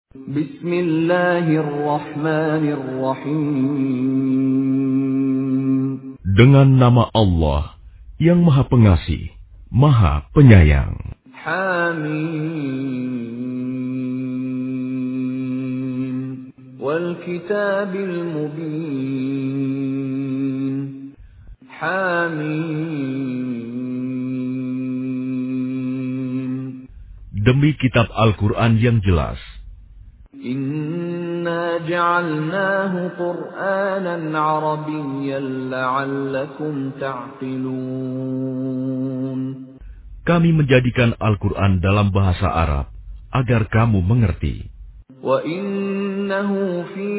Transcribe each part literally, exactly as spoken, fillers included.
Bismillahirrahmanirrahim. Dengan nama Allah yang Maha Pengasih, Maha Penyayang. Hamim. Wal kitabil mubin. Hamim. Demi kitab Al-Quran yang jelas. Inna ja'alnahu Qur'anan Arabiyyan la'allakum ta'qilun. Kami menjadikan Al-Quran dalam bahasa Arab agar kamu mengerti. Wa innahu fi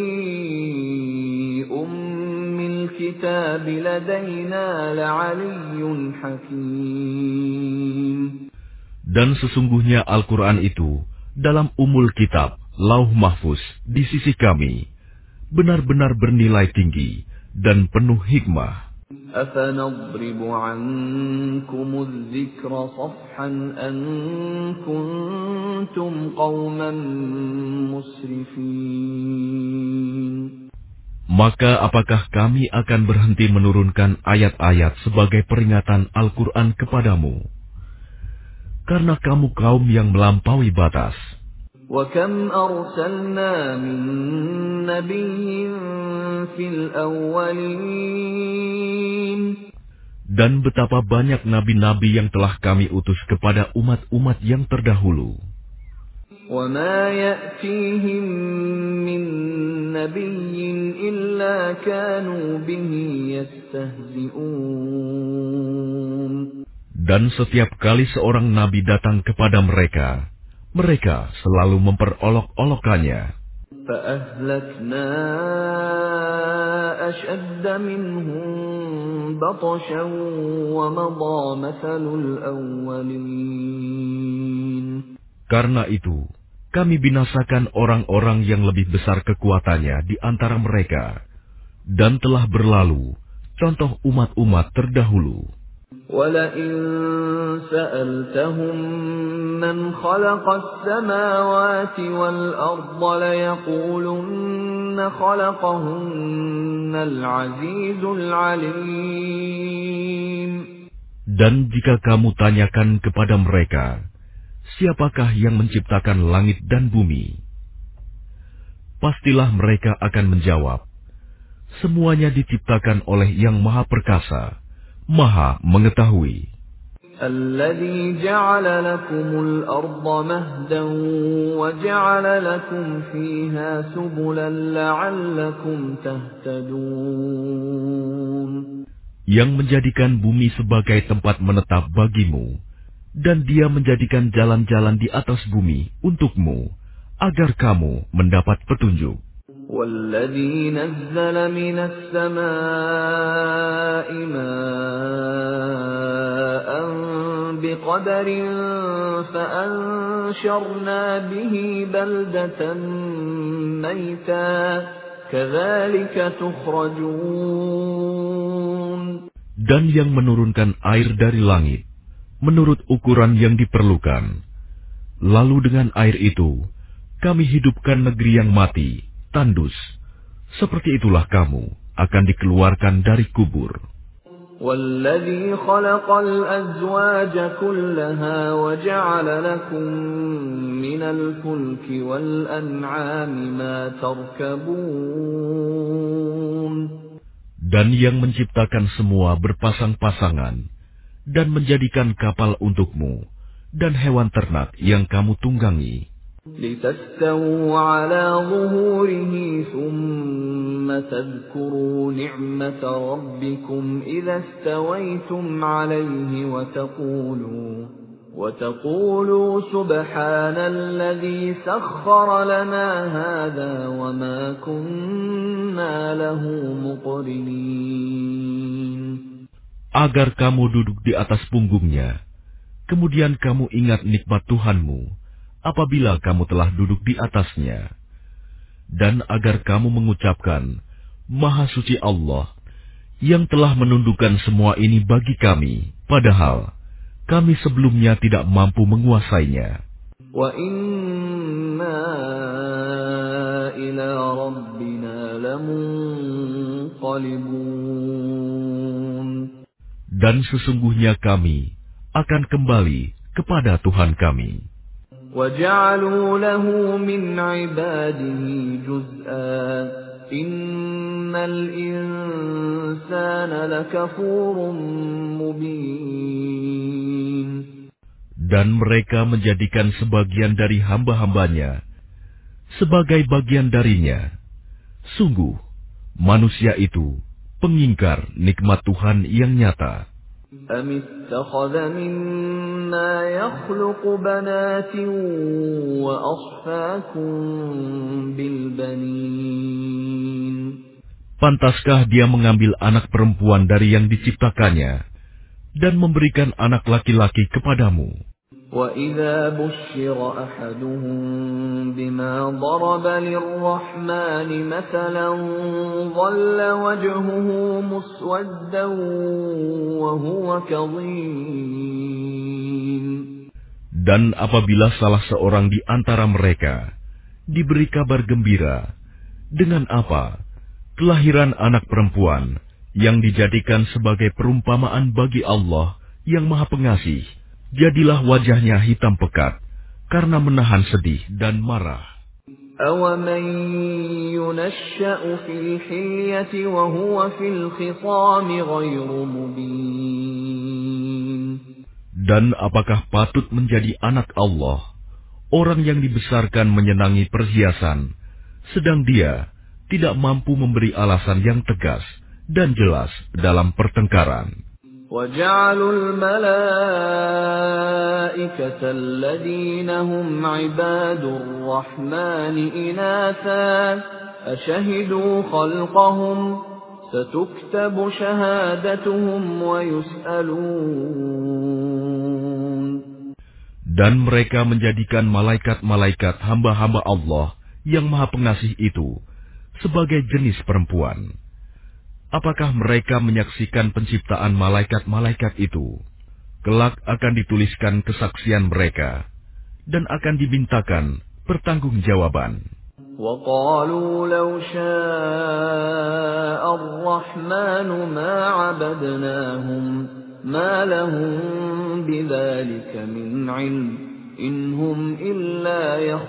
ummil kitab ladaina la'aliyyun hakim. Dan sesungguhnya Al-Quran itu dalam umul kitab Lauh Mahfuz di sisi kami benar-benar bernilai tinggi dan penuh hikmah. أَفَنَضْرِبُ عَنكُمُ الذِّكْرَ صَفْحًا أَن كُنتُمْ قَوْمًا مُسْرِفِينَ. Maka apakah kami akan berhenti menurunkan ayat-ayat sebagai peringatan Al-Quran kepadamu? Karena kamu kaum yang melampaui batas. وَكَمْ أَرْسَلْنَا مِن نَّبِيٍّ فِي الْأَوَّلِينَ. Dan betapa banyak nabi-nabi yang telah kami utus kepada umat-umat yang terdahulu. وَمَا يَأْتِيهِم مِّن نَّبِيٍّ إِلَّا كَانُوا بِهِ يَسْتَهْزِئُونَ. Dan setiap kali seorang nabi datang kepada mereka, mereka selalu memperolok-olokannya. فَأَهْلَكْنَا أَشَدَّ مِنْهُم بَطْشًا وَمَضَىٰ مَثَلُ الْأَوَّلِينَ. Karena itu, kami binasakan orang-orang yang lebih besar kekuatannya di antara mereka, dan telah berlalu contoh umat-umat terdahulu. وَلَئِن سَأَلْتَهُم مَّنْ خَلَقَ السَّمَاوَاتِ وَالْأَرْضَ لَيَقُولُنَّ خَلَقَهُنَّ الْعَزِيزُ الْعَلِيمُ. Dan jika kamu tanyakan kepada mereka, siapakah yang menciptakan langit dan bumi? Pastilah mereka akan menjawab, semuanya diciptakan oleh Yang Maha Perkasa, Maha Mengetahui. الَّذِي جَعَلَ لَكُمُ الْأَرْضَ مَهْدًا وَجَعَلَ لَكُمْ فِيهَا سُبُلًا لَعَلَّكُمْ تَهْتَدُونَ. Yang menjadikan bumi sebagai tempat menetap bagimu, dan Dia menjadikan jalan-jalan di atas bumi untukmu, agar kamu mendapat petunjuk. وَالَّذِي نَزَّلَ مِنَ السَّمَاءِ مَاءً بِقَدَرٍ فَأَنشَرْنَا بِهِ بَلْدَةً مَّيْتًا كَذَلِكَ تُخْرَجُونَ. Dan yang menurunkan air dari langit menurut ukuran yang diperlukan. Lalu dengan air itu kami hidupkan negeri yang mati, tandus. Seperti itulah kamu akan dikeluarkan dari kubur. وَالَّذِي خَلَقَ الْأَزْوَاجَ كُلَّهَا وَجَعَلَ لَكُم مِّنَ الْفُلْكِ وَالْأَنْعَامِ مَا تَرْكَبُونَ. Dan yang menciptakan semua berpasang-pasangan dan menjadikan kapal untukmu dan hewan ternak yang kamu tunggangi. لِتَسْتَوُوا عَلَى ظُهُورِهِ ثُمَّ تَذْكُرُوا نِعْمَةَ رَبِّكُمْ إِذَا اسْتَوَيْتُمْ عَلَيْهِ وَتَقُولُوا وَتَقُولُوا سُبْحَانَ الَّذِي سَخَّرَ لَنَا هَذَا وَمَا كُنَّا لَهُ مُقْرِنِينَ. Agar kamu duduk di atas punggungnya, kemudian kamu ingat nikmat Tuhanmu apabila kamu telah duduk di atasnya, dan agar kamu mengucapkan, Maha Suci Allah, yang telah menundukkan semua ini bagi kami, padahal kami sebelumnya tidak mampu menguasainya. وَإِنَّا ينقلبون Dan sesungguhnya kami akan kembali kepada Tuhan kami. وَجَعَلُوا لَهُ مِنْ عِبَادِهِ جُزْءًا إِنَّ الْإِنسَانَ لَكَفُورٌ مُبِينٌ Dan mereka menjadikan sebagian dari hamba-hambanya sebagai bagian darinya. Sungguh, manusia itu pengingkar nikmat Tuhan yang nyata. أَمِ اتَّخَذَ مِمَّا يَخْلُقُ بَنَاتٍ وَأَصْفَاكُم بِالْبَنِينَ Pantaskah dia mengambil anak perempuan dari yang diciptakannya dan memberikan anak laki-laki kepadamu? وَإِذَا بُشِّرَ أَحَدُهُم بِمَا ضَرَبَ لِلرَّحْمَنِ مَثَلًا ظَلَّ وَجْهُهُ مُسْوَدًّا وَهُوَ كَظِيمٌ Dan apabila salah seorang di antara mereka diberi kabar gembira dengan apa? Kelahiran anak perempuan yang dijadikan sebagai perumpamaan bagi Allah yang Maha Pengasih, jadilah wajahnya hitam pekat karena menahan sedih dan marah. أَوَمَن يُنَشَّأُ فِي الْحِلْيَةِ وَهُوَ فِي الْخِصَامِ غَيْرُ مُبِينٍ Dan apakah patut menjadi anak Allah, orang yang dibesarkan menyenangi perhiasan, sedang dia tidak mampu memberi alasan yang tegas dan jelas dalam pertengkaran. وَجَعَلُوا الْمَلَائِكَةَ الَّذِينَ هُمْ عِبَادُ الرَّحْمَنِ إِنَاثًا أَشَهِدُوا خَلْقَهُمْ سَتُكْتَبُ شَهَادَتُهُمْ وَيُسْأَلُونَ Dan mereka menjadikan malaikat-malaikat hamba-hamba Allah yang Maha Pengasih itu sebagai jenis perempuan. Apakah mereka menyaksikan penciptaan malaikat-malaikat itu? Kelak akan dituliskan kesaksian mereka dan akan dimintakan pertanggungjawaban. وَقَالُوا لَوْ شَاءَ الرَّحْمَنُ مَا عَبَدْنَاهُمْ مَا لَهُم بِذَلِكَ مِنْ عِلْمٍ إِنْ هُمْ إِلَّا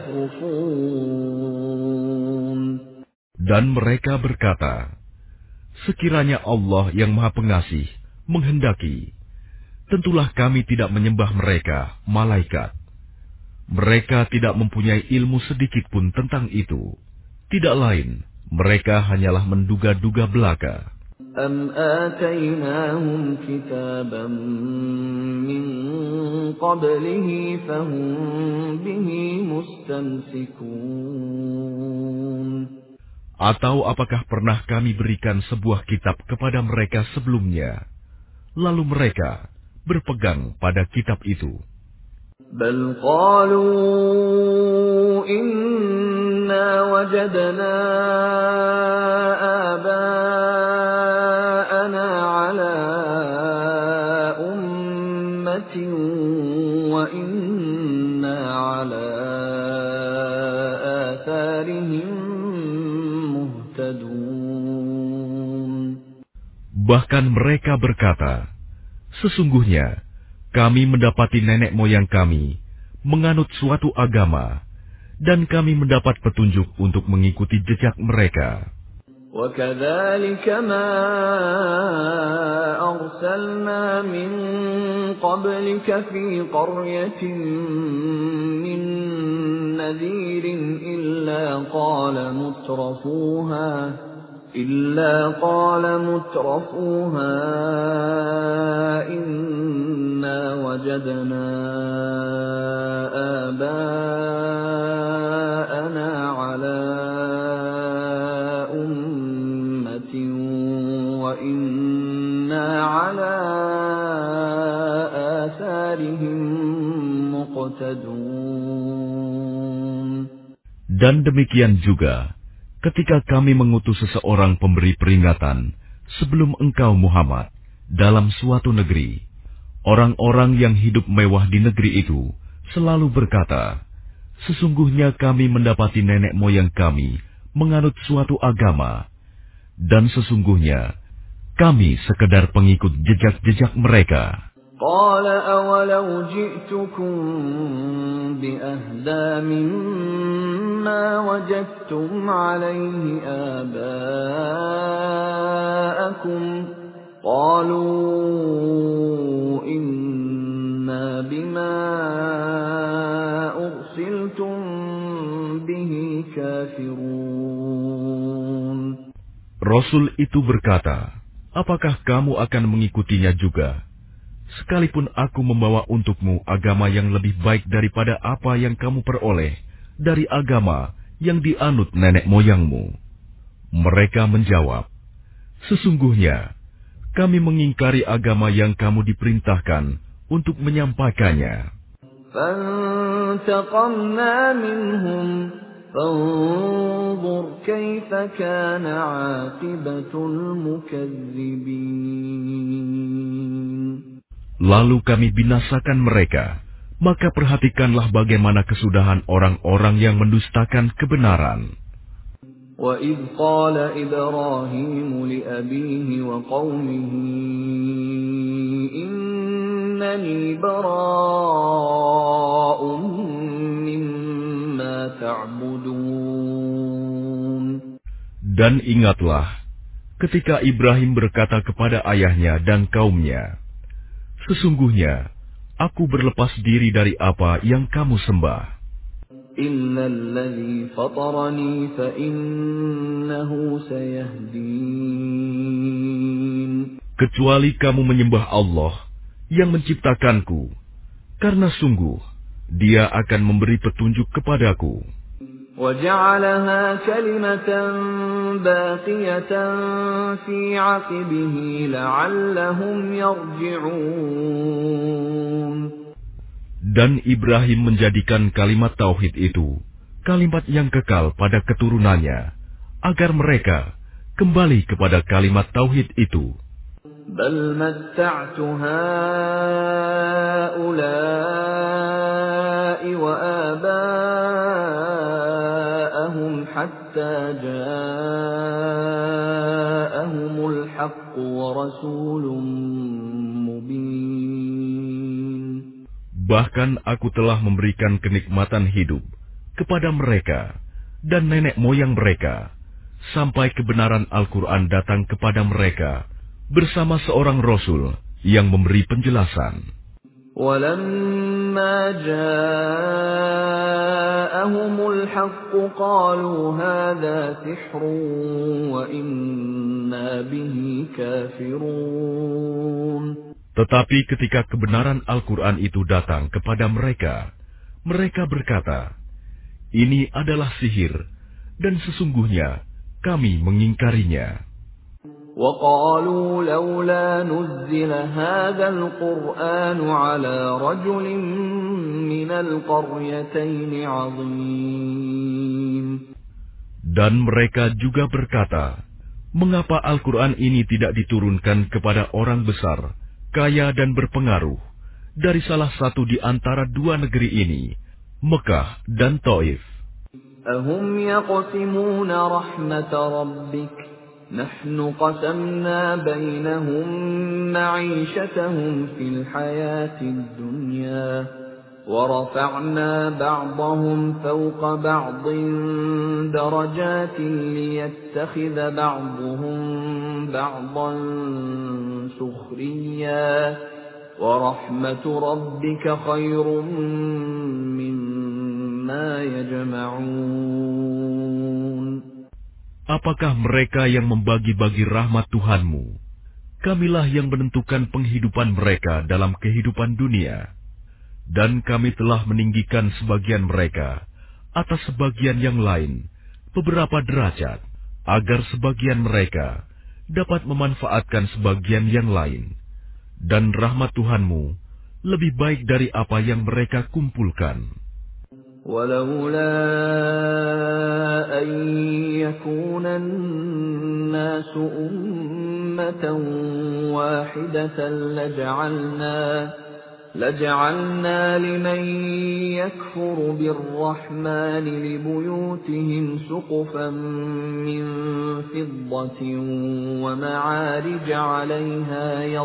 يَخْرُصُونَ Dan mereka berkata, sekiranya Allah yang Maha Pengasih menghendaki, tentulah kami tidak menyembah mereka, malaikat. Mereka tidak mempunyai ilmu sedikit pun tentang itu. Tidak lain, mereka hanyalah menduga-duga belaka. أَمْ آتَيْنَاهُمْ كِتَابًا مِّن قَبْلِهِ فَهُمْ بِهِ مُسْتَمْسِكُونَ Atau apakah pernah kami berikan sebuah kitab kepada mereka sebelumnya, lalu mereka berpegang pada kitab itu? بَلْ قَالُوا إِنَّا وَجَدْنَا آبَاءَنَا عَلَىٰ أُمَّةٍ وَإِنَّا عَلَىٰ آثَارِهِم Bahkan mereka berkata, sesungguhnya kami mendapati nenek moyang kami menganut suatu agama, dan kami mendapat petunjuk untuk mengikuti jejak mereka. وَكَذَلِكَ مَا أَرْسَلْنَا مِن قَبْلِكَ فِي قَرْيَةٍ مِّن نَّذِيرٍ إِلَّا قَالَ مُتْرَفُوهَا إِلَّا قَالَ مُتْرَفُوهَا إِنَّا وَجَدْنَا آبَاءَنَا عَلَىٰ أُمَّةٍ وَإِنَّا عَلَىٰ آثَارِهِم مُقْتَدُونَ. Dan demikian juga ketika kami mengutus seseorang pemberi peringatan sebelum engkau Muhammad dalam suatu negeri, orang-orang yang hidup mewah di negeri itu selalu berkata, sesungguhnya kami mendapati nenek moyang kami menganut suatu agama, Dan sesungguhnya, kami sekedar pengikut jejak-jejak mereka. قال أولو جئتكم بأهدى مما وجدتم عليه آباءكم قالوا إنا بما أرسلتم به كافرون. Rasul itu berkata, apakah kamu akan mengikutinya juga? Sekalipun aku membawa untukmu agama yang lebih baik daripada apa yang kamu peroleh dari agama yang dianut nenek moyangmu. Mereka menjawab, sesungguhnya kami mengingkari agama yang kamu diperintahkan untuk menyampaikannya. فانتقمنا منهم فانظر كيف كان عاقبة المكذبين. Lalu kami binasakan mereka, maka perhatikanlah bagaimana kesudahan orang-orang yang mendustakan kebenaran. وَإِذْ قَالَ إِبْرَاهِيمُ لِأَبِيهِ وَقَوْمِهِ إِنَّنِي بَرَاءٌ مِّمَّا تَعْبُدُونَ. Dan ingatlah, ketika Ibrahim berkata kepada ayahnya dan kaumnya, sesungguhnya, aku berlepas diri dari apa yang kamu sembah. إِلَّا الَّذِي فَطَرَنِي فَإِنَّهُ سَيَهْدِينِ. Kecuali kamu menyembah Allah yang menciptakanku, karena sungguh, Dia akan memberi petunjuk kepadaku. وَجَعَلَهَا كَلِمَةً بَاقِيَةً فِي عَقِبِهِ لَعَلَّهُمْ يَرْجِعُونَ. Dan Ibrahim menjadikan kalimat tauhid itu kalimat yang kekal pada keturunannya, agar mereka kembali kepada kalimat tauhid itu. بَلْ مَتَّعْتُ هَؤُلَاءِ وَآبَاءَهُمْ حَتَّى جَاءَهُمُ الْحَقُّ وَرَسُولٌ مُّبِينٌ. Bahkan aku telah memberikan kenikmatan hidup kepada mereka dan nenek moyang mereka, sampai kebenaran Al-Quran datang kepada mereka bersama seorang Rasul yang memberi penjelasan. وَلَمَّا جَاءَهُمُ الْحَقُّ قَالُوا هَذَا سِحْرٌ وَإِنَّا بِهِ كَافِرُونَ. Tetapi ketika kebenaran Al-Quran itu datang kepada mereka, mereka berkata, ini adalah sihir, dan sesungguhnya kami mengingkarinya. وَقَالُوا لَوْلَا نُزِّلَ هَذَا الْقُرْآنُ عَلَى رَجُلٍ مِّنَ الْقَرْيَتَيْنِ عَظِيمٍ. Dan mereka juga berkata, mengapa Al-Quran ini tidak diturunkan kepada orang besar, kaya dan berpengaruh, dari salah satu di antara dua negeri ini, Mekah dan Taif. أَهُمْ يَقْسِمُونَ رَحْمَةَ رَبِّكَ نَحْنُ قَسَمْنَا بَيْنَهُمْ مَعِيشَتَهُمْ فِي الْحَيَاةِ الدُّنْيَا وَرَفَعْنَا بَعْضَهُمْ فَوْقَ بَعْضٍ دَرَجَاتٍ لِيَتَّخِذَ بَعْضُهُم بَعْضًا سُخْرِيًّا وَرَحْمَةُ رَبِّكَ خَيْرٌ مِّمَّا يَجْمَعُونَ. Apakah mereka yang membagi-bagi rahmat Tuhanmu? Kamilah yang menentukan penghidupan mereka dalam kehidupan dunia. Dan kami telah meninggikan sebagian mereka atas sebagian yang lain beberapa derajat, agar sebagian mereka dapat memanfaatkan sebagian yang lain. Dan rahmat Tuhanmu lebih baik dari apa yang mereka kumpulkan. وَلَوْلَا أَن يَكُونَ النَّاسُ أُمَّةً وَاحِدَةً لَجَعَلْنَا لَجَعَلْنَا لِمَن يَكْفُرُ بِالرَّحْمَنِ لِبُيُوتِهِمْ سُقُفًا مِّن فِضَّةٍ وَمَعَارِجَ عَلَيْهَا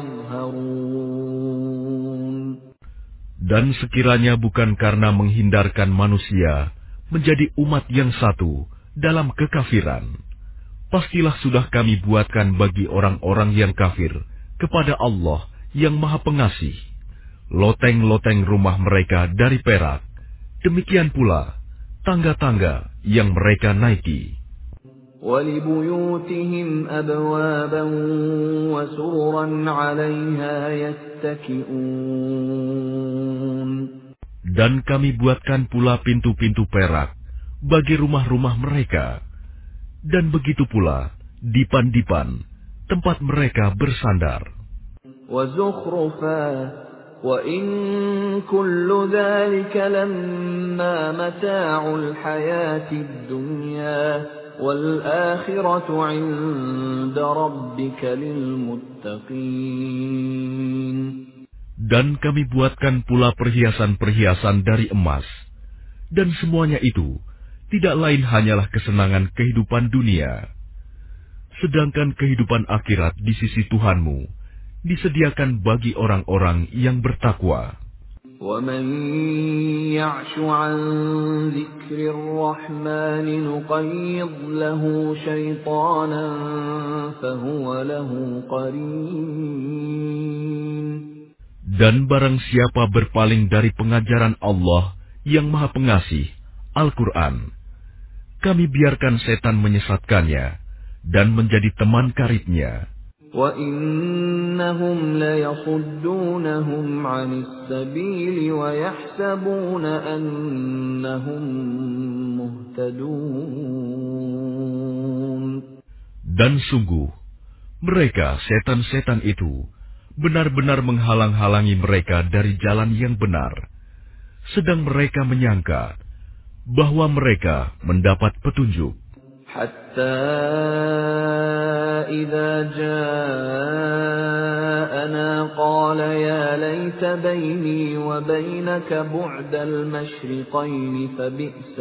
يَظْهَرُونَ. Dan sekiranya bukan karena menghindarkan manusia menjadi umat yang satu dalam kekafiran, pastilah sudah kami buatkan bagi orang-orang yang kafir kepada Allah yang Maha Pengasih loteng-loteng rumah mereka dari perak, demikian pula tangga-tangga yang mereka naiki. وَلِبُيُوتِهِمْ أَبْوَابًا وَسُرُرًا عَلَيْهَا يَتَّكِئُونَ. Dan kami buatkan pula pintu-pintu perak bagi rumah-rumah mereka, dan begitu pula dipan-dipan tempat mereka bersandar. وَزُخْرُفًا وَإِن كُلُّ ذَلِكَ لَمَّا مَتَاعُ الْحَيَاةِ الدُّنْيَا وَالْآخِرَةُ عِندَ رَبِّكَ لِلْمُتَّقِينَ. Dan kami buatkan pula perhiasan-perhiasan dari emas, dan semuanya itu tidak lain hanyalah kesenangan kehidupan dunia. Sedangkan kehidupan akhirat di sisi Tuhanmu disediakan bagi orang-orang yang bertakwa. وَمَن يَعْشُ عَن ذِكْرِ الرَّحْمَنِ نُقَيِّضْ لَهُ شَيْطَانًا فَهُوَ لَهُ قَرِينٌ. Dan barang siapa berpaling dari pengajaran Allah yang Maha Pengasih, Al-Quran, kami biarkan setan menyesatkannya dan menjadi teman karibnya. وَإِنَّهُمْ لَيَصُدُّونَهُمْ عَنِ السَّبِيلِ وَيَحْسَبُونَ أَنَّهُمْ مُهْتَدُونَ. Dan sungguh, mereka setan-setan itu benar-benar menghalang-halangi mereka dari jalan yang benar, sedang mereka menyangka bahwa mereka mendapat petunjuk. حَتَّى إِذَا جَاءَنَا قَالَ يَا لَيْتَ بَيْنِي وَبَيْنَكَ بُعْدَ الْمَشْرِقَيْنِ فَبِئْسَ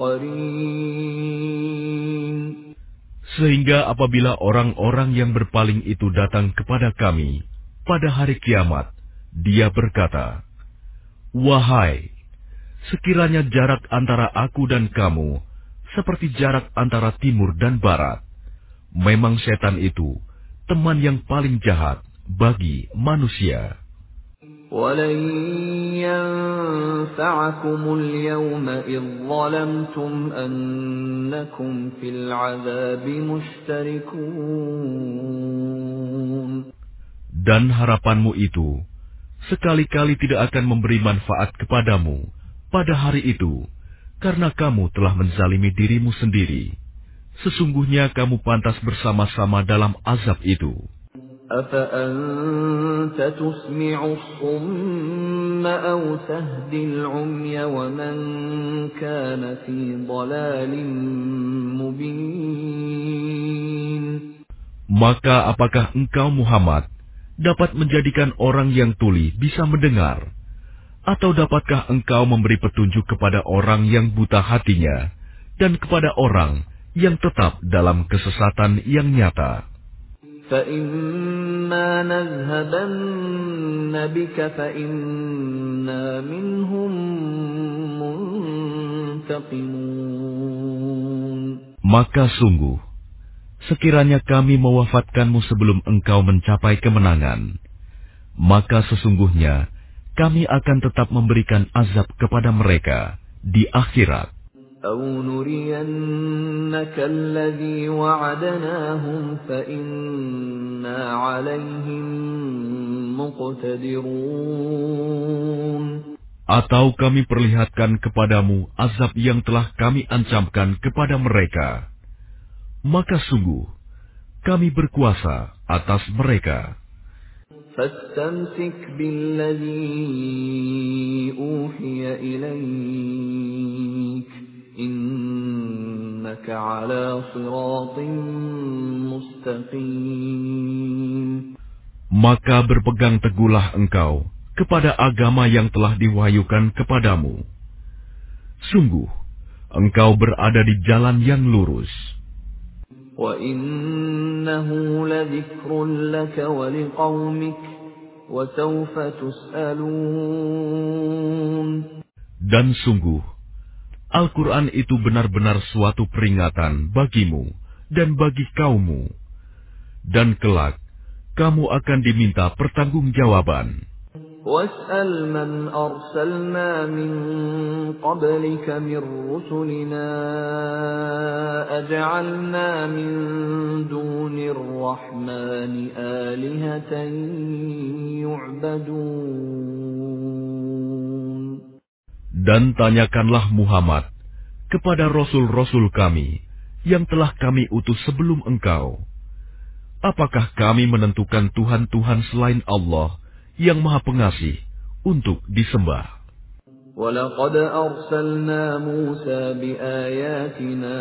الْقَرِينُ. Sehingga apabila orang-orang yang berpaling itu datang kepada kami pada hari kiamat, dia berkata, "Wahai, sekiranya jarak antara aku dan kamu seperti jarak antara timur dan barat, memang setan itu teman yang paling jahat bagi manusia." وَلَن يَنفَعَكُمُ الْيَوْمَ إِذ ظَّلَمْتُمْ أَنَّكُمْ فِي الْعَذَابِ مُشْتَرِكُونَ. Dan harapanmu itu sekali-kali tidak akan memberi manfaat kepadamu pada hari itu, karena kamu telah menzalimi dirimu sendiri. Sesungguhnya kamu pantas bersama-sama dalam azab itu. أَفَأَنْتَ تُسْمِعُ الصُّمَّ أَوْ تَهْدِي الْعُمْيَ وَمَنْ كَانَ فِي ضَلَالٍ مُبِينٍ. Maka apakah engkau Muhammad dapat menjadikan orang yang tuli bisa mendengar? Atau dapatkah engkau memberi petunjuk kepada orang yang buta hatinya dan kepada orang yang tetap dalam kesesatan yang nyata? فَإِمَّا نَذْهَبَنَّ بِكَ فَإِنَّا مِنْهُمْ مُنْتَقِمُونَ. Maka sungguh, sekiranya kami mewafatkanmu sebelum engkau mencapai kemenangan, maka sesungguhnya kami akan tetap memberikan azab kepada mereka di akhirat. أَوْ نُرِيَنَّكَ الَّذِي وَعَدْنَاهُمْ فَإِنَّا عَلَيْهِمْ مُقْتَدِرُونَ. Atau kami perlihatkan kepadamu azab yang telah kami ancamkan kepada mereka, maka sungguh kami berkuasa atas mereka. فَاسْتَمْسِكْ بِالَّذِي أُوحِيَ إِلَيْكَ إِنَّكَ عَلَى صِرَاطٍ مُسْتَقِيمٍ. Maka berpegang teguhlah engkau kepada agama yang telah diwahyukan kepadamu. Sungguh, engkau berada di jalan yang lurus. وَإِنَّهُ لَذِكْرٌ لَكَ وَلِقَوْمِكَ وَسَوْفَ تُسْأَلُونَ. Dan sungguh, Al-Quran itu benar-benar suatu peringatan bagimu dan bagi kaummu. Dan kelak, kamu akan diminta pertanggungjawaban. وَاسْأَلْ مَنْ أَرْسَلْنَا مِنْ قَبْلِكَ مِنْ رُسُلِنَا أَجَعَلْنَا مِنْ دُونِ الرَّحْمَنِ آلِهَةً يُعْبَدُونَ. Dan tanyakanlah Muhammad kepada rasul-rasul kami yang telah kami utus sebelum engkau. Apakah kami menentukan Tuhan-Tuhan selain Allah yang Maha Pengasih untuk disembah? وَلَقَدْ أَرْسَلْنَا مُوسَى بِآيَاتِنَا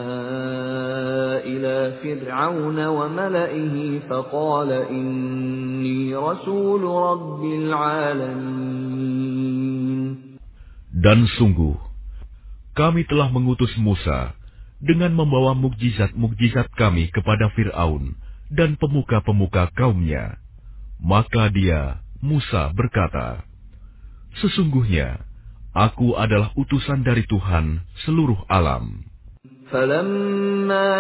إِلَى فِرْعَوْنَ وَمَلَئِهِ فَقَالَ إِنِّي رَسُولُ رَبِّ الْعَالَمِينَ. Dan sungguh, kami telah mengutus Musa dengan membawa mukjizat-mukjizat kami kepada Fir'aun dan pemuka-pemuka kaumnya. Maka dia, Musa, berkata, sesungguhnya, aku adalah utusan dari Tuhan seluruh alam. فَلَمَّا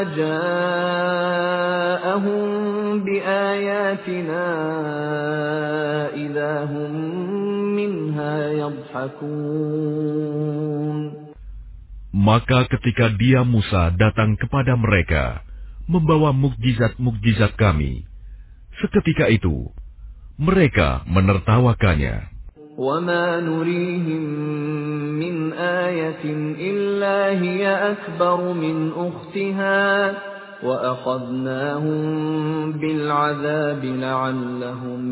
جَاءَهُم بِآيَاتِنَا إِذَا هُم مِّنْهَا يَضْحَكُونَ. Maka ketika dia Musa datang kepada mereka, membawa mukjizat-mukjizat kami, seketika itu, mereka menertawakannya. وَمَا نُرِيهِم مِّنْ آيَةٍ إِلَّا هِيَ أَكْبَرُ مِنْ أُخْتِهَا وَأَخَذْنَاهُم بِالْعَذَابِ لَعَلَّهُمْ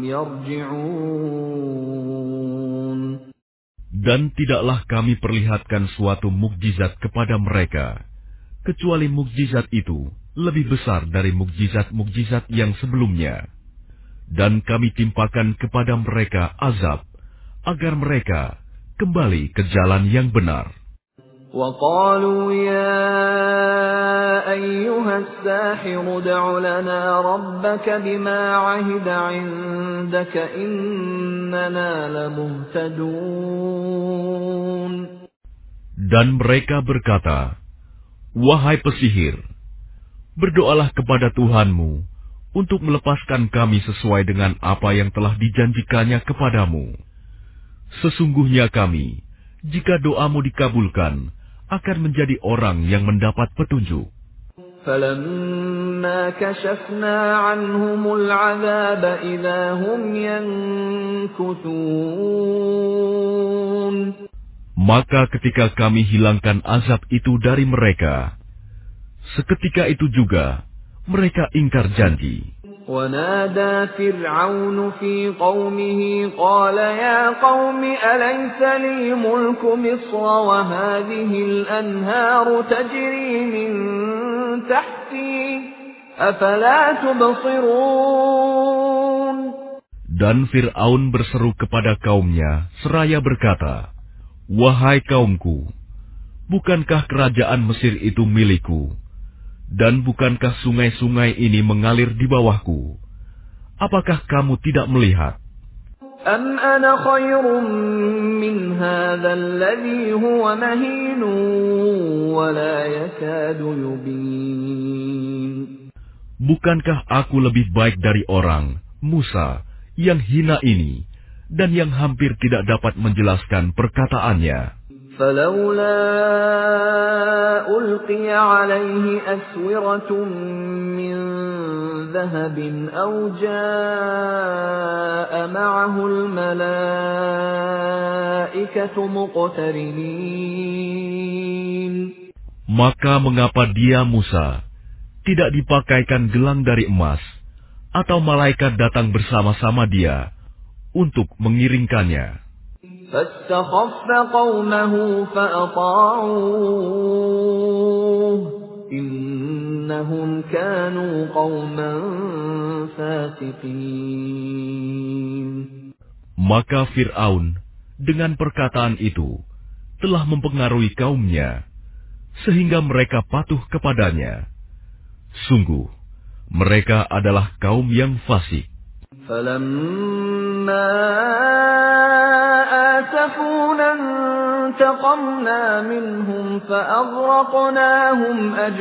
يَرْجِعُونَ. Dan tidaklah kami perlihatkan suatu mukjizat kepada mereka, kecuali mukjizat itu lebih besar dari mukjizat-mukjizat yang sebelumnya. Dan kami timpakan kepada mereka azab, agar mereka kembali ke jalan yang benar. وَقَالُوا يَا أَيُّهَا السَّاحِرُ ادْعُ لَنَا رَبَّكَ بِمَا عَهِدَ عِندَكَ إِنَّنَا لَمُهْتَدُونَ. Dan mereka berkata, wahai pesihir, berdoalah kepada Tuhanmu untuk melepaskan kami sesuai dengan apa yang telah dijanjikannya kepadamu. Sesungguhnya kami, jika doamu dikabulkan, akan menjadi orang yang mendapat petunjuk. فَلَمَّا كَشَفْنَا عَنْهُمُ الْعَذَابَ إِذَا هُمْ يَنكُثُونَ. Maka ketika kami hilangkan azab itu dari mereka, seketika itu juga mereka ingkar janji. وَنَادَى فِرْعَوْنُ فِي قَوْمِهِ قَالَ يَا قَوْمِ أَلَيْسَ لِي مُلْكُ مِصْرَ وَهَٰذِهِ الْأَنْهَارُ تَجْرِي مِن تَحْتِي أَفَلَا تُبْصِرُونَ. Dan Fir'aun berseru kepada kaumnya seraya berkata, wahai kaumku, bukankah kerajaan Mesir itu milikku? Dan bukankah sungai-sungai ini mengalir di bawahku? Apakah kamu tidak melihat? أَمْ أَنَا خَيْرٌ مِّنْ هَٰذَا الَّذِي هُوَ مَهِينٌ وَلَا يَكَادُ يُبِينُ. Bukankah aku lebih baik dari orang, Musa, yang hina ini, dan yang hampir tidak dapat menjelaskan perkataannya? فَلَوْلَا أُلْقِيَ عَلَيْهِ أَسْوِرَةٌ مِّن ذَهَبٍ أَوْ جَاءَ مَعَهُ الْمَلَائِكَةُ مُقْتَرِنِينَ. Maka mengapa dia, Musa, tidak dipakaikan gelang dari emas, atau malaikat datang bersama-sama dia untuk mengiringkannya? فَاسْتَخَفَّ قَوْمَهُ فَأَطَاعُوهُ إِنَّهُمْ كَانُوا قَوْمًا فَاسِقِينَ. Maka Fir'aun dengan perkataan itu telah mempengaruhi kaumnya, sehingga mereka patuh kepadanya. Sungguh, mereka adalah kaum yang fasik. فَلَمَّا آسَفُونَا انتَقَمْنَا مِنْهُمْ فَأَغْرَقْنَاهُمْ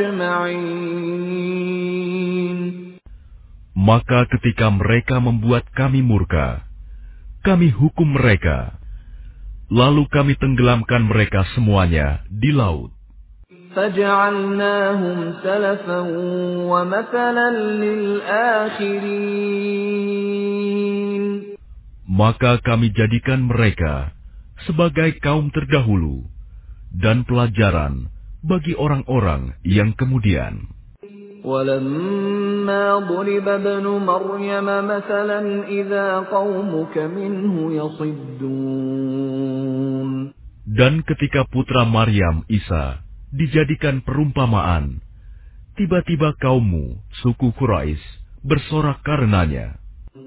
أَجْمَعِينَ. Maka ketika mereka membuat kami murka, kami hukum mereka, lalu kami tenggelamkan mereka semuanya di laut. فَجَعَلْنَاهُمْ سَلَفًا وَمَثَلًا لِلْآخِرِينَ. Maka kami jadikan mereka sebagai kaum terdahulu dan pelajaran bagi orang-orang yang kemudian. وَلَمَّا ضُرِبَ ابْنُ مَرْيَمَ مَثَلًا إِذَا قَوْمُكَ مِنْهُ يَصِدُّونَ. Dan ketika putra Maryam Isa dijadikan perumpamaan, tiba-tiba kaummu, suku Quraisy, bersorak karenanya.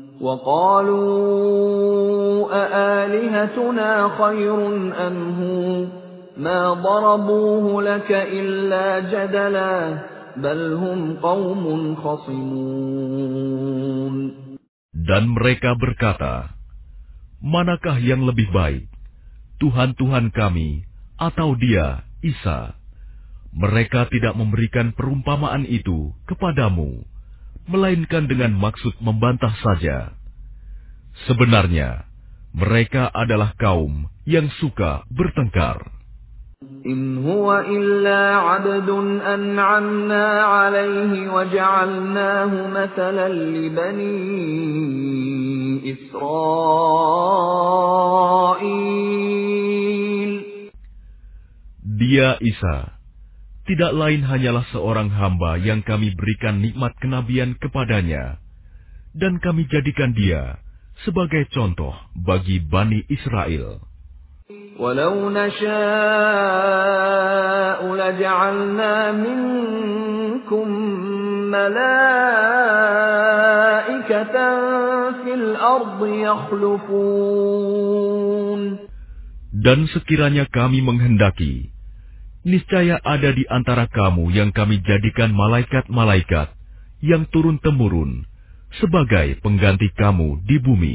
وَقَالُوا أَآلِهَتُنَا خَيْرٌ أَمْ هُوَ مَا ضَرَبُوهُ لَكَ إِلَّا جَدَلًا بَلْ هُمْ قَوْمٌ خَصِمُونَ. Dan mereka berkata, manakah yang lebih baik, Tuhan-Tuhan kami atau dia, Isa? Mereka tidak memberikan perumpamaan itu kepadamu, melainkan dengan maksud membantah saja. Sebenarnya, mereka adalah kaum yang suka bertengkar. إِنْ هُوَ إِلَّا عَبْدٌ أَنْعَمْنَا عَلَيْهِ وَجَعَلْنَاهُ مَثَلًا لِبَنِي إِسْرَائِيلَ. Dia Isa tidak lain hanyalah seorang hamba yang kami berikan nikmat kenabian kepadanya, dan kami jadikan dia sebagai contoh bagi Bani Israel. وَلَوْ نَشَاءُ لَجَعَلْنَا مِنكُم مَّلَائِكَةً فِي الْأَرْضِ يَخْلُفُونَ. Dan sekiranya kami menghendaki, niscaya ada di antara kamu yang kami jadikan malaikat-malaikat yang turun-temurun sebagai pengganti kamu di bumi.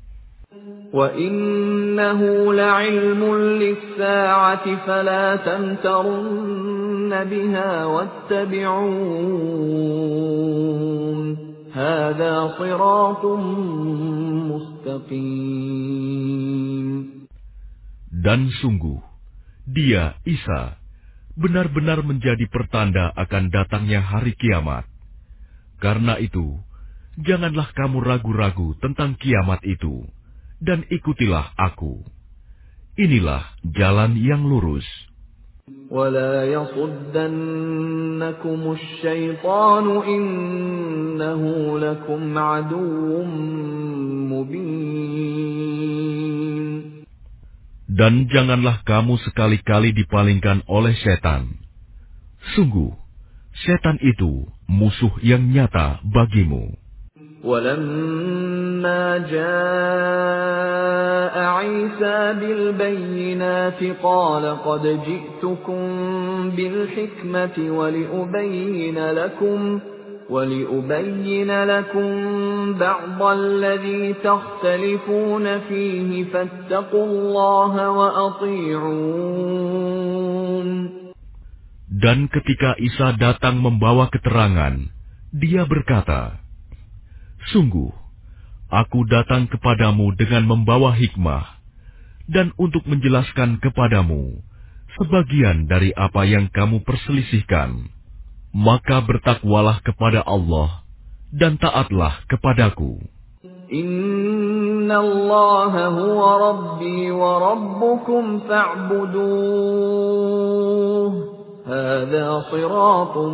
وَإِنَّهُ لَعِلْمٌ لِلسَّاعَةِ فَلَا تَمْتَرُنَّ بِهَا وَاتَّبِعُونِ هَذَا صِرَاطٌ مُسْتَقِيمٌ. Dan sungguh, dia, Isa, benar-benar menjadi pertanda akan datangnya hari kiamat. Karena itu, janganlah kamu ragu-ragu tentang kiamat itu, dan ikutilah aku. Inilah jalan yang lurus. وَلَا يَصُدَّنَّكُمُ الشَّيْطَانُ إِنَّهُ لَكُمْ عَدُوٌّ مُبِينٌ. Dan janganlah kamu sekali-kali dipalingkan oleh setan. Sungguh, setan itu musuh yang nyata bagimu. وَلَمَّا جَاءَ عِيسَى بِالْبَيِّنَاتِ قَالَ قَدْ جِئْتُكُم بِالْحِكْمَةِ وَلِأُبَيِّنَ لَكُمْ وَلِأُبَيِّنَ لَكُمْ بَعْضَ الَّذِي تَخْتَلِفُونَ فِيهِ فَاتَّقُوا اللَّهَ وَأَطِيعُونِ. Dan ketika Isa datang membawa keterangan, dia berkata, sungguh, aku datang kepadamu dengan membawa hikmah, dan untuk menjelaskan kepadamu sebagian dari apa yang kamu perselisihkan. Maka bertakwalah kepada Allah, dan taatlah kepadaku. Inna Allah huwa Rabbi wa Rabbukum fa'buduh. Hadha siratun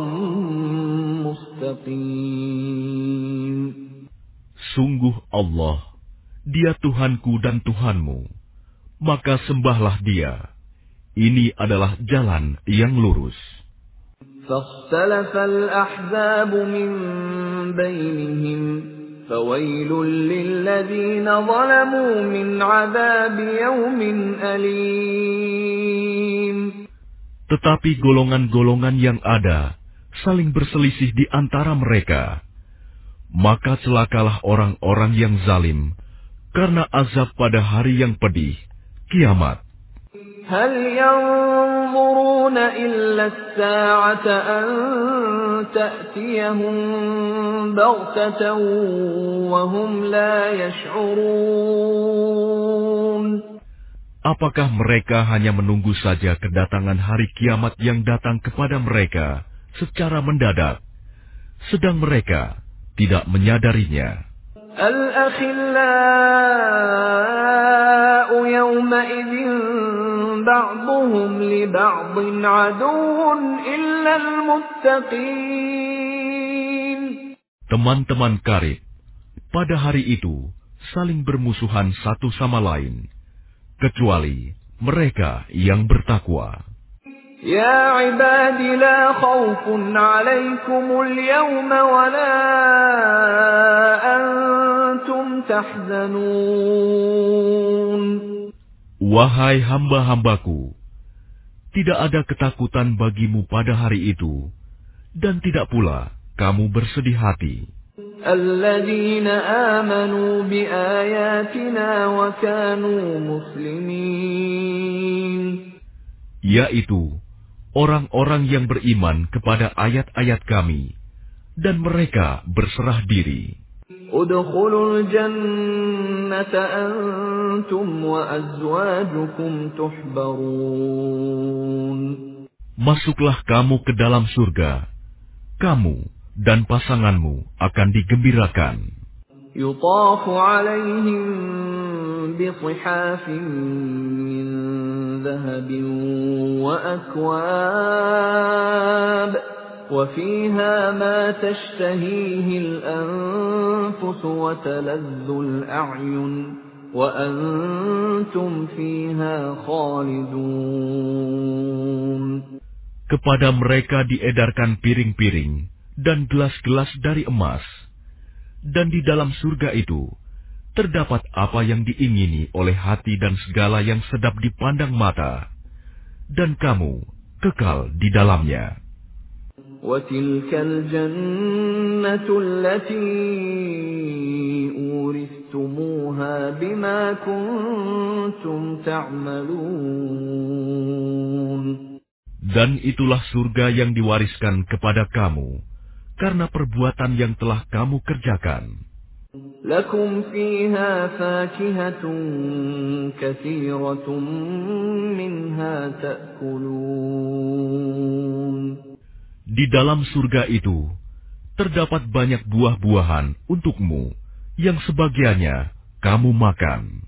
mustaqim. Sungguh Allah, Dia Tuhanku dan Tuhanmu, maka sembahlah Dia. Ini adalah jalan yang lurus. فاختلف الأحزاب من بينهم فَوَيْلٌ لِّلَّذِينَ ظَلَمُوا مِنْ عَذَابِ يَوْمٍ أَلِيمٍ. Tetapi golongan-golongan yang ada saling berselisih di antara mereka. Maka celakalah orang-orang yang zalim karena azab pada hari yang pedih, kiamat. هَلْ يَنظُرُونَ إِلَّا السَّاعَةَ أَن تَأْتِيَهُم بَغْتَةً وَهُمْ لَا يَشْعُرُونَ. Apakah mereka hanya menunggu saja kedatangan hari kiamat yang datang kepada mereka secara mendadak, sedang mereka tidak menyadarinya? الْأَخِلَّاءُ يَوْمَئِذٍ بَعْضُهُمْ لِبَعْضٍ عَدُوٌّ إِلَّا الْمُتَّقِينَ. Teman-teman karib pada hari itu saling bermusuhan satu sama lain, kecuali mereka yang bertakwa. يا عباد لا خوف عليكم اليوم ولا أنتم تحزنون. Wahai hamba-hambaku, tidak ada ketakutan bagimu pada hari itu, dan tidak pula kamu bersedih hati. الذين آمنوا بآياتنا وكانوا مسلمين. Yaitu orang-orang yang beriman kepada ayat-ayat kami, dan mereka berserah diri. Udkhulul jannata antum wa azwajukum tuhbarun. Masuklah kamu ke dalam surga, kamu dan pasanganmu akan digembirakan. Yutafu alaihim bisihafin min dhahabin wa akwab wa fiha ma tashtahihi al-anfus wa taladhdhu al-a'yun wa antum fiha khalidun. Kepada mereka diedarkan piring-piring dan gelas-gelas dari emas, dan di dalam surga itu terdapat apa yang diingini oleh hati dan segala yang sedap dipandang mata, dan kamu kekal di dalamnya. وَتِلْكَ الْجَنَّةُ الَّتِي أُورِثْتُمُوهَا بِمَا كُنتُمْ تَعْمَلُونَ. Dan itulah surga yang diwariskan kepada kamu karena perbuatan yang telah kamu kerjakan. Lakum fiha fakihatun katsiratun minha ta'kulun. Di dalam surga itu terdapat banyak buah-buahan untukmu yang sebagiannya kamu makan.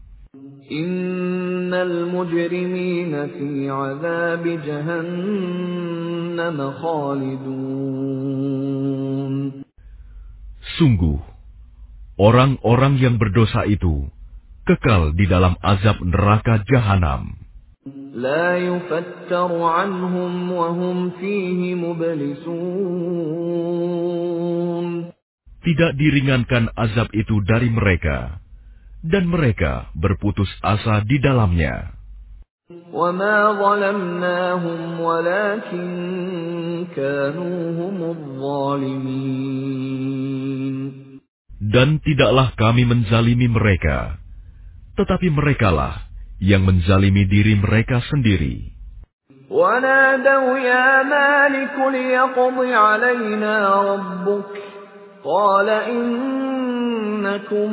Innal mujrimina fi 'adzabi jahannam khalidun. Sungguh, orang-orang yang berdosa itu kekal di dalam azab neraka jahanam. La yufattaru 'anhum wa hum fihi mublisun. Tidak diringankan azab itu dari mereka, dan mereka berputus asa di dalamnya. وَمَا ظَلَمْنَاهُمْ وَلَكِنْ كَانُوا هُمُ الظَّالِمِينَ. Dan tidaklah kami menzalimi mereka, tetapi merekalah yang menzalimi diri mereka sendiri. وَنَادَوْا يَا مَالِكُ لِيَقْضِ عَلَيْنَا رَبُّكَ قَالَ إِنَّكُمْ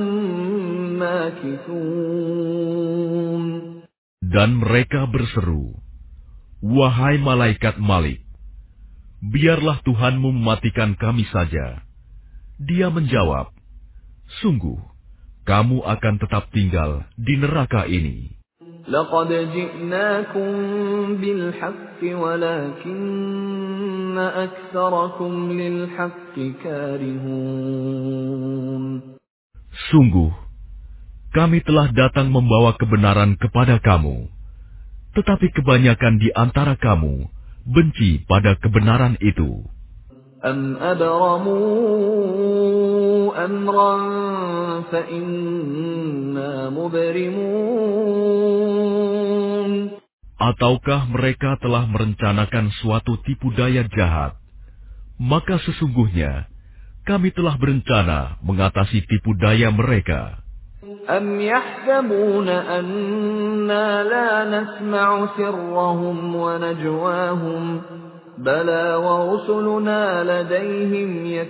مَاكِثُونَ. Dan mereka berseru, "Wahai malaikat Malik, biarlah Tuhanmu mematikan kami saja." Dia menjawab, "Sungguh, kamu akan tetap tinggal di neraka ini." لَقَدْ جِئْنَاكُمْ بِالْحَقِّ وَلَكِنَّ أَكْثَرَكُمْ لِلْحَقِّ كَارِهُونَ. Sungguh, kami telah datang membawa kebenaran kepada kamu, tetapi kebanyakan di antara kamu benci pada kebenaran itu. أَمْ أَبْرَمُوا أَمْرًا فَإِنَّا مُبْرِمُونَ. Ataukah mereka telah merencanakan suatu tipu daya jahat? Maka sesungguhnya kami telah berencana mengatasi tipu daya mereka. أَمْ يَحْسَبُونَ أَنَّا لَا نَسْمَعُ سِرَّهُمْ وَنَجْوَاهُمْ بَلَى وَرُسُلُنَا لَدَيْهِمْ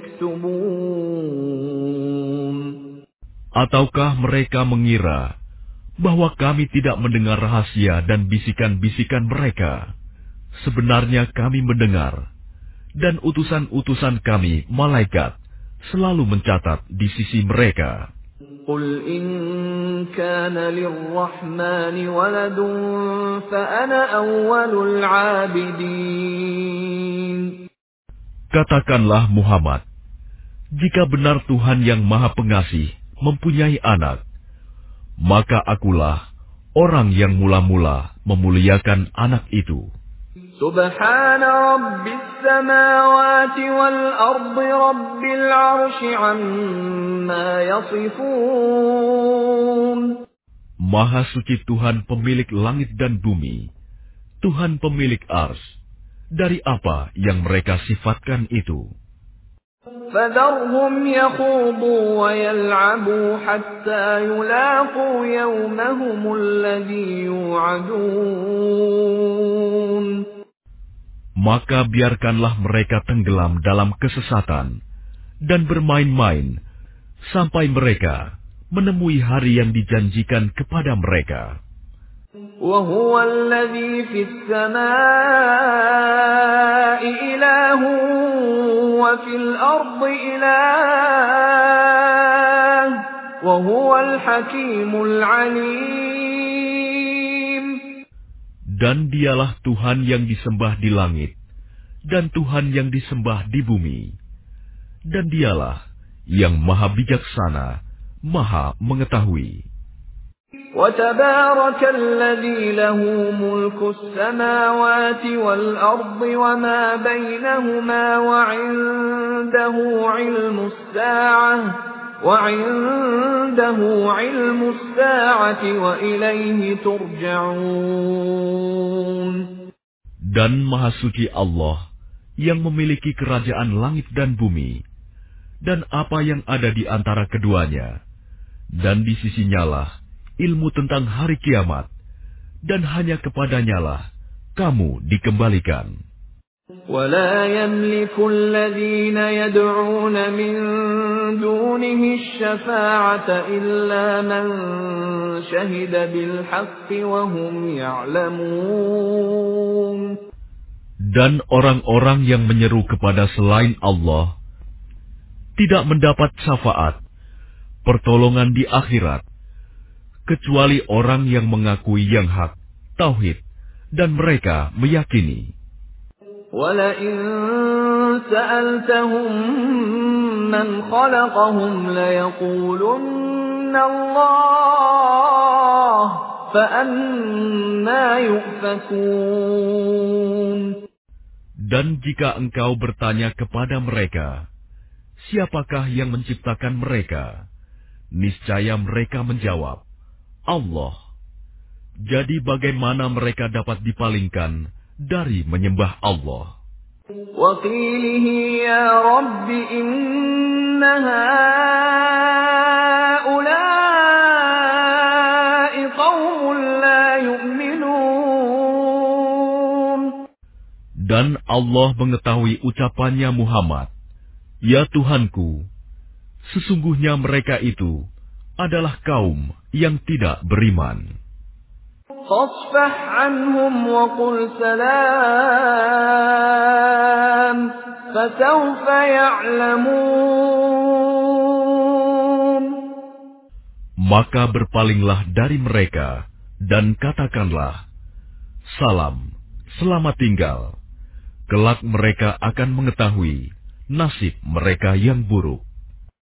يَكْتُبُونَ. Ataukah mereka mengira bahwa kami tidak mendengar rahasia dan bisikan-bisikan mereka? Sebenarnya kami mendengar, dan utusan-utusan kami, malaikat, selalu mencatat di sisi mereka. قُلْ إِن كَانَ لِلرَّحْمَنِ وَلَدٌ فَأَنَا أَوَّلُ الْعَابِدِينَ. Katakanlah Muhammad, jika benar Tuhan yang Maha Pengasih mempunyai anak, maka akulah orang yang mula-mula memuliakan anak itu. Subhana rabbis samawati wal ardi rabbil arsy amma yasifun. Maha suci Tuhan pemilik langit dan bumi, Tuhan pemilik ars, dari apa yang mereka sifatkan itu. فَذَرْهُمْ يَخُوضُوا وَيَلْعَبُوا حَتَّى يُلَاقُوا يَوْمَهُمُ الَّذِي يُوعَدُونَ. Maka biarkanlah mereka tenggelam dalam kesesatan dan bermain-main sampai mereka menemui hari yang dijanjikan kepada mereka. وَهُوَ الَّذِي فِي السَّمَاءِ إِلَٰهٌ وَفِي الْأَرْضِ إِلَٰهٌ وَهُوَ الْحَكِيمُ الْعَلِيمُ. Dan dialah Tuhan yang disembah di langit dan Tuhan yang disembah di bumi. Dan dialah yang maha bijaksana, maha mengetahui. وَتَبَارَكَ الَّذِي لَهُ مُلْكُ السَّمَاوَاتِ وَالْأَرْضِ وَمَا بَيْنَهُمَا وَعِندَهُ عِلْمُ السَّاعَةِ وَعِندَهُ عِلْمُ السَّاعَةِ وَإِلَيْهِ تُرْجَعُونَ. Dan Maha Suci Allah yang memiliki kerajaan langit dan bumi, dan apa yang ada di antara keduanya, dan di sisinya lah ilmu tentang hari kiamat, dan hanya kepadanya lah kamu dikembalikan. وَلَا يَمْلِكُ الَّذِينَ يَدْعُونَ مِن دُونِهِ الشَّفَاعَةَ إِلَّا مَن شَهِدَ بِالْحَقِّ وَهُمْ يَعْلَمُونَ. Dan orang-orang yang menyeru kepada selain Allah tidak mendapat syafaat, pertolongan di akhirat, kecuali orang yang mengakui yang hak, tauhid, dan mereka meyakini. وَلَئِن سَأَلْتَهُم مَّنْ خَلَقَهُمْ لَيَقُولُنَّ اللَّهُ فَأَنَّىٰ يُؤْفَكُونَ. Dan jika engkau bertanya kepada mereka, siapakah yang menciptakan mereka? Niscaya mereka menjawab, Allah. Jadi bagaimana mereka dapat dipalingkan dari menyembah Allah? وَقِيلِهِ يَا رَبِّ إِنَّ هَٰؤُلَاءِ قَوْمٌ لَّا يُؤْمِنُونَ. Dan Allah mengetahui ucapannya Muhammad, Ya Tuhanku, sesungguhnya mereka itu adalah kaum yang tidak beriman. فَاصْفَحْ عَنْهُمْ وَقُلْ سَلَامٌ فَسَوْفَ يَعْلَمُونَ. Maka berpalinglah dari mereka dan katakanlah, Salam, selamat tinggal. Kelak mereka akan mengetahui nasib mereka yang buruk.